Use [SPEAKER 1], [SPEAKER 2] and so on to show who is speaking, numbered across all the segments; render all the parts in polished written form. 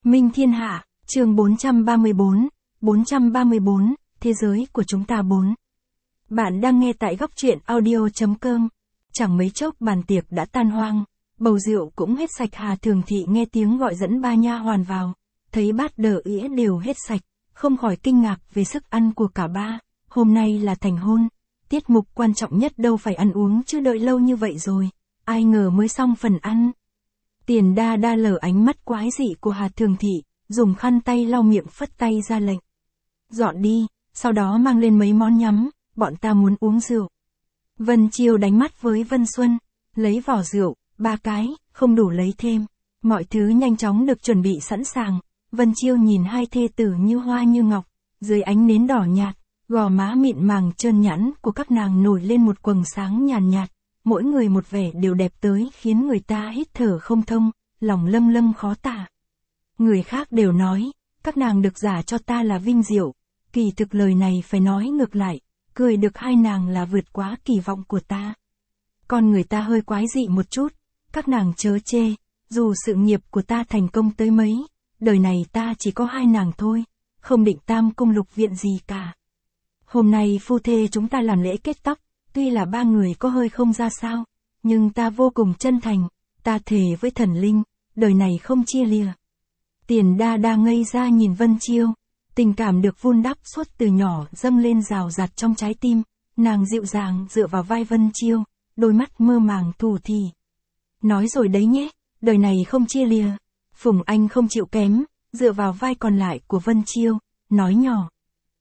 [SPEAKER 1] Minh Thiên Hạ, chương 434, Thế giới của chúng ta 4. Bạn đang nghe tại góc truyện audio.com. Chẳng mấy chốc bàn tiệc đã tan hoang, bầu rượu cũng hết sạch. Hà Thường Thị nghe tiếng gọi dẫn ba nha hoàn vào, thấy bát đờ ĩa đều hết sạch, không khỏi kinh ngạc về sức ăn của cả ba. Hôm nay là thành hôn, tiết mục quan trọng nhất đâu phải ăn uống chứ, đợi lâu như vậy rồi, ai ngờ mới xong phần ăn. Tiền Đa Đa lờ ánh mắt quái dị của Hà Thường Thị, dùng khăn tay lau miệng phất tay ra lệnh. Dọn đi, sau đó mang lên mấy món nhắm, bọn ta muốn uống rượu. Vân Chiêu đánh mắt với Vân Xuân, lấy vỏ rượu, 3 cái, không đủ lấy thêm. Mọi thứ nhanh chóng được chuẩn bị sẵn sàng. Vân Chiêu nhìn hai thê tử như hoa như ngọc, dưới ánh nến đỏ nhạt, gò má mịn màng trơn nhẵn của các nàng nổi lên một quầng sáng nhàn nhạt, mỗi người một vẻ đều đẹp tới khiến người ta hít thở không thông, lòng lâm lâm khó tả. Người khác đều nói, các nàng được giả cho ta là vinh diệu, kỳ thực lời này phải nói ngược lại, cười được hai nàng là vượt quá kỳ vọng của ta. Con người ta hơi quái dị một chút, các nàng chớ chê, dù sự nghiệp của ta thành công tới mấy, đời này ta chỉ có hai nàng thôi, không định tam cung lục viện gì cả. Hôm nay phu thê chúng ta làm lễ kết tóc, tuy là ba người có hơi không ra sao, nhưng ta vô cùng chân thành, ta thề với thần linh, đời này không chia lìa. Tiền Đa Đa ngây ra nhìn Vân Chiêu, tình cảm được vun đắp suốt từ nhỏ dâng lên rào rạt trong trái tim, nàng dịu dàng dựa vào vai Vân Chiêu, đôi mắt mơ màng thủ thỉ. Nói rồi đấy nhé, đời này không chia lìa. Phùng Anh không chịu kém, dựa vào vai còn lại của Vân Chiêu, nói nhỏ.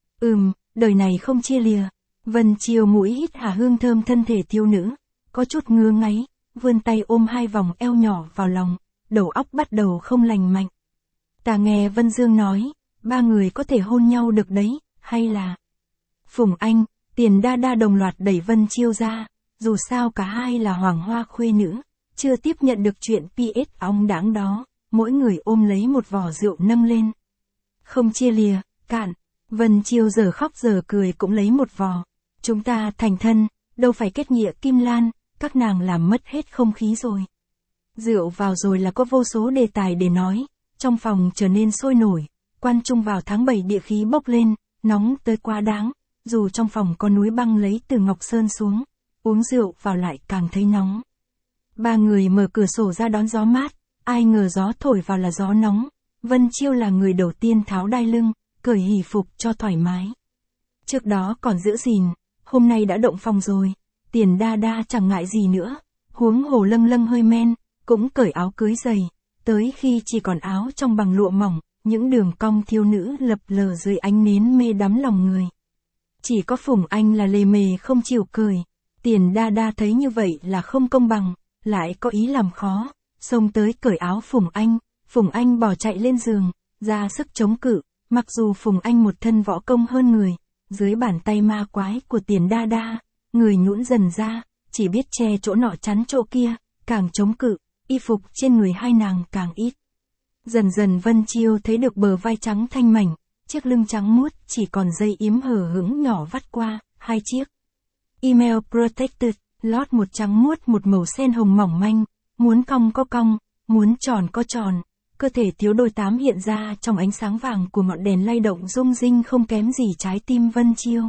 [SPEAKER 1] Đời này không chia lìa. Vân Chiêu mũi hít hà hương thơm thân thể thiếu nữ, có chút ngứa ngáy, vươn tay ôm hai vòng eo nhỏ vào lòng, đầu óc bắt đầu không lành mạnh. Ta nghe Vân Dương nói, ba người có thể hôn nhau được đấy, hay là... Phùng Anh, Tiền Đa Đa đồng loạt đẩy Vân Chiêu ra, dù sao cả hai là hoàng hoa khuê nữ, chưa tiếp nhận được chuyện PS ong đáng đó, mỗi người ôm lấy một vò rượu nâng lên. Không chia lìa, cạn. Vân Chiêu giờ khóc giờ cười cũng lấy một vò. Chúng ta thành thân, đâu phải kết nghĩa kim lan, các nàng làm mất hết không khí rồi. Rượu vào rồi là có vô số đề tài để nói, trong phòng trở nên sôi nổi, quan trung vào tháng 7 địa khí bốc lên, nóng tới quá đáng, dù trong phòng có núi băng lấy từ Ngọc Sơn xuống, uống rượu vào lại càng thấy nóng. Ba người mở cửa sổ ra đón gió mát, ai ngờ gió thổi vào là gió nóng. Vân Chiêu là người đầu tiên tháo đai lưng, cởi hỷ phục cho thoải mái. Trước đó còn giữ gìn, hôm nay đã động phòng rồi, Tiền Đa Đa chẳng ngại gì nữa, huống hồ lâng lâng hơi men, cũng cởi áo cưới giày, tới khi chỉ còn áo trong bằng lụa mỏng, những đường cong thiếu nữ lập lờ dưới ánh nến mê đắm lòng người. Chỉ có Phùng Anh là lề mề không chịu cởi, Tiền Đa Đa thấy như vậy là không công bằng, lại có ý làm khó, xông tới cởi áo Phùng Anh bỏ chạy lên giường, ra sức chống cự, mặc dù Phùng Anh một thân võ công hơn người, dưới bàn tay ma quái của Tiền Đa Đa, người nhũn dần ra, chỉ biết che chỗ nọ chắn chỗ kia, càng chống cự, y phục trên người hai nàng càng ít. Dần dần Vân Chiêu thấy được bờ vai trắng thanh mảnh, chiếc lưng trắng muốt chỉ còn dây yếm hở hững nhỏ vắt qua, hai chiếc. Email protected, lót một trắng muốt một màu sen hồng mỏng manh, muốn cong có cong, muốn tròn có tròn, cơ thể thiếu đôi tám hiện ra trong ánh sáng vàng của ngọn đèn lay động rung rinh không kém gì trái tim Vân Chiêu.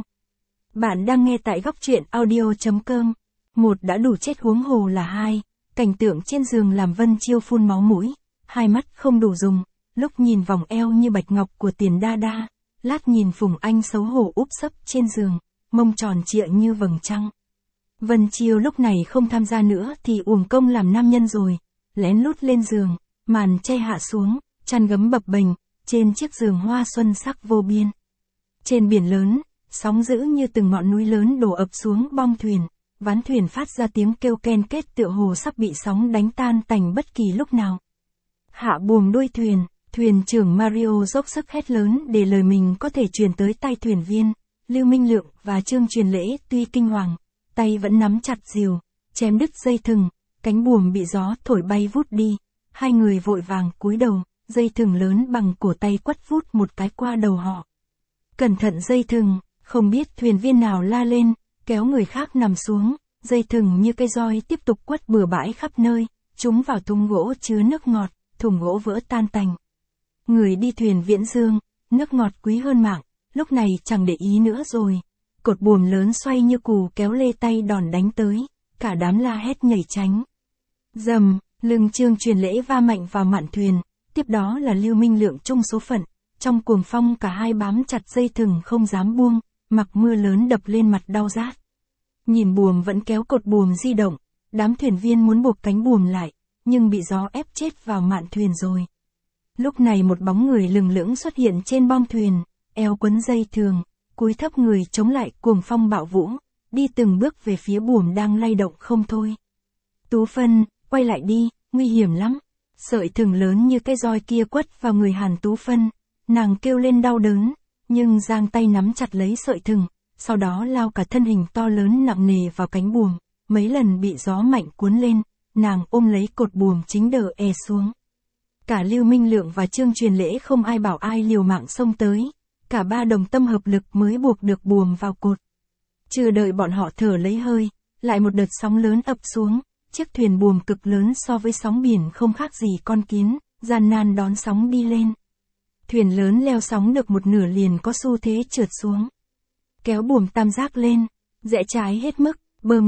[SPEAKER 1] Bạn đang nghe tại góc truyện audio.com. Một đã đủ chết huống hồ là hai, cảnh tượng trên giường làm Vân Chiêu phun máu mũi, hai mắt không đủ dùng, lúc nhìn vòng eo như bạch ngọc của Tiền Đa Đa, lát nhìn Phùng Anh xấu hổ úp sấp trên giường, mông tròn trịa như vầng trăng. Vân Chiêu lúc này không tham gia nữa thì uổng công làm nam nhân rồi, lén lút lên giường, màn che hạ xuống, chăn gấm bập bềnh, trên chiếc giường hoa xuân sắc vô biên. Trên biển lớn, sóng dữ như từng ngọn núi lớn đổ ập xuống bong thuyền, ván thuyền phát ra tiếng kêu ken kết tựa hồ sắp bị sóng đánh tan tành bất kỳ lúc nào. Hạ buồm đuôi thuyền, thuyền trưởng Mario dốc sức hét lớn để lời mình có thể truyền tới tay thuyền viên, Lưu Minh Lượng và Trương Truyền Lễ tuy kinh hoàng, tay vẫn nắm chặt rìu, chém đứt dây thừng, cánh buồm bị gió thổi bay vút đi, hai người vội vàng cúi đầu, dây thừng lớn bằng cổ tay quất vút một cái qua đầu họ. Cẩn thận dây thừng, không biết thuyền viên nào la lên, kéo người khác nằm xuống, dây thừng như cây roi tiếp tục quất bừa bãi khắp nơi, chúng vào thùng gỗ chứa nước ngọt, thùng gỗ vỡ tan tành. Người đi thuyền viễn dương, nước ngọt quý hơn mạng, lúc này chẳng để ý nữa rồi. Cột buồm lớn xoay như cù kéo lê tay đòn đánh tới, cả đám la hét nhảy tránh. Dầm, lưng Trương Truyền Lễ va mạnh vào mạn thuyền, tiếp đó là Lưu Minh Lượng chung số phận. Trong cuồng phong cả hai bám chặt dây thừng không dám buông, mặc mưa lớn đập lên mặt đau rát. Nhìn buồm vẫn kéo cột buồm di động, đám thuyền viên muốn buộc cánh buồm lại, nhưng bị gió ép chết vào mạn thuyền rồi. Lúc này một bóng người lừng lững xuất hiện trên bong thuyền, eo quấn dây thừng, cúi thấp người chống lại cuồng phong bạo vũ, đi từng bước về phía buồm đang lay động không thôi. Tú Phân, quay lại đi, nguy hiểm lắm. Sợi thừng lớn như cái roi kia quất vào người Hàn Tú Phân, nàng kêu lên đau đớn, nhưng giang tay nắm chặt lấy sợi thừng, sau đó lao cả thân hình to lớn nặng nề vào cánh buồm, mấy lần bị gió mạnh cuốn lên, nàng ôm lấy cột buồm chính đờ xuống. Cả Lưu Minh Lượng và Trương Truyền Lễ không ai bảo ai liều mạng xông tới, cả ba đồng tâm hợp lực mới buộc được buồm vào cột. Chưa đợi bọn họ thở lấy hơi, lại một đợt sóng lớn ập xuống, chiếc thuyền buồm cực lớn so với sóng biển không khác gì con kiến, gian nan đón sóng đi lên. Thuyền lớn leo sóng được một nửa liền có xu thế trượt xuống. Kéo buồm tam giác lên, rẽ trái hết mức,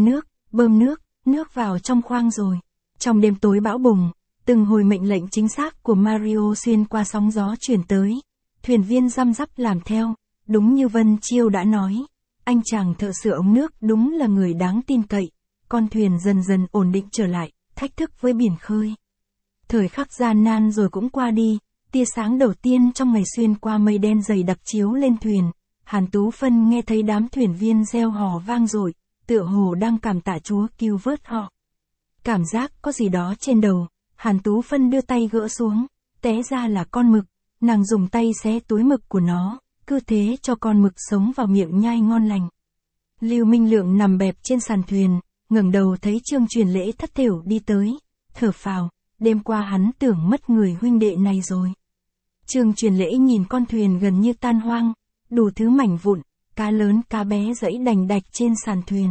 [SPEAKER 1] bơm nước vào trong khoang rồi. Trong đêm tối bão bùng, từng hồi mệnh lệnh chính xác của Mario xuyên qua sóng gió truyền tới. Thuyền viên răm rắp làm theo, đúng như Vân Chiêu đã nói. Anh chàng thợ sửa ống nước đúng là người đáng tin cậy. Con thuyền dần dần ổn định trở lại, thách thức với biển khơi. Thời khắc gian nan rồi cũng qua đi, tia sáng đầu tiên trong ngày xuyên qua mây đen dày đặc chiếu lên thuyền. Hàn Tú Phân nghe thấy đám thuyền viên reo hò vang dội, tựa hồ đang cảm tạ Chúa cứu vớt họ. Cảm giác có gì đó trên đầu, Hàn Tú Phân đưa tay gỡ xuống, té ra là con mực, nàng dùng tay xé túi mực của nó, cứ thế cho con mực sống vào miệng nhai ngon lành. Lưu Minh Lượng nằm bẹp trên sàn thuyền, ngẩng đầu thấy Trương Truyền Lễ thất thểu đi tới, thở phào, đêm qua hắn tưởng mất người huynh đệ này rồi. Trương Truyền Lễ nhìn con thuyền gần như tan hoang, đủ thứ mảnh vụn, cá lớn cá bé giẫy đành đạch trên sàn thuyền.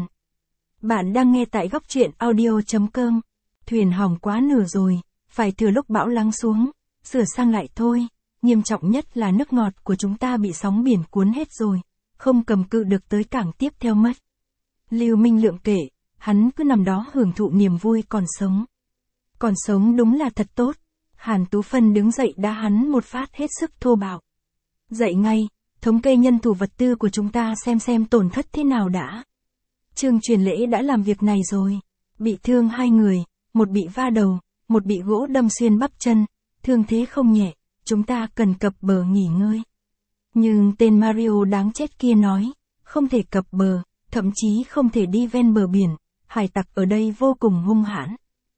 [SPEAKER 1] Bạn đang nghe tại góc truyện audio.com. Thuyền hỏng quá nửa rồi, phải thừa lúc bão lắng xuống, sửa sang lại thôi. Nghiêm trọng nhất là nước ngọt của chúng ta bị sóng biển cuốn hết rồi, không cầm cự được tới cảng tiếp theo mất. Lưu Minh Lượng kể, hắn cứ nằm đó hưởng thụ niềm vui còn sống. Còn sống đúng là thật tốt. Hàn Tú Phân đứng dậy đá hắn một phát hết sức thô bạo. Dậy ngay, thống kê nhân thủ vật tư của chúng ta xem tổn thất thế nào đã. Trương Truyền Lễ đã làm việc này rồi. Bị thương 2 người, một bị va đầu, một bị gỗ đâm xuyên bắp chân, thương thế không nhẹ, chúng ta cần cập bờ nghỉ ngơi. Nhưng tên Mario đáng chết kia nói, không thể cập bờ, thậm chí không thể đi ven bờ biển, hải tặc ở đây vô cùng hung hãn.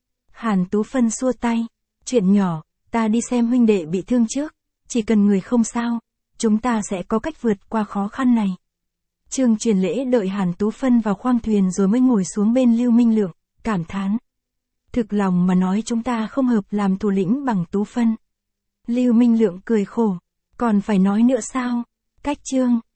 [SPEAKER 1] Hàn Tú Phân xua tay, chuyện nhỏ, ta đi xem huynh đệ bị thương trước, chỉ cần người không sao, chúng ta sẽ có cách vượt qua khó khăn này. Trương Truyền Lễ đợi Hàn Tú Phân vào khoang thuyền rồi mới ngồi xuống bên Lưu Minh Lượng, cảm thán. Thực lòng mà nói chúng ta không hợp làm thủ lĩnh bằng Tú Phân. Lưu Minh Lượng cười khổ, còn phải nói nữa sao? Cách Trương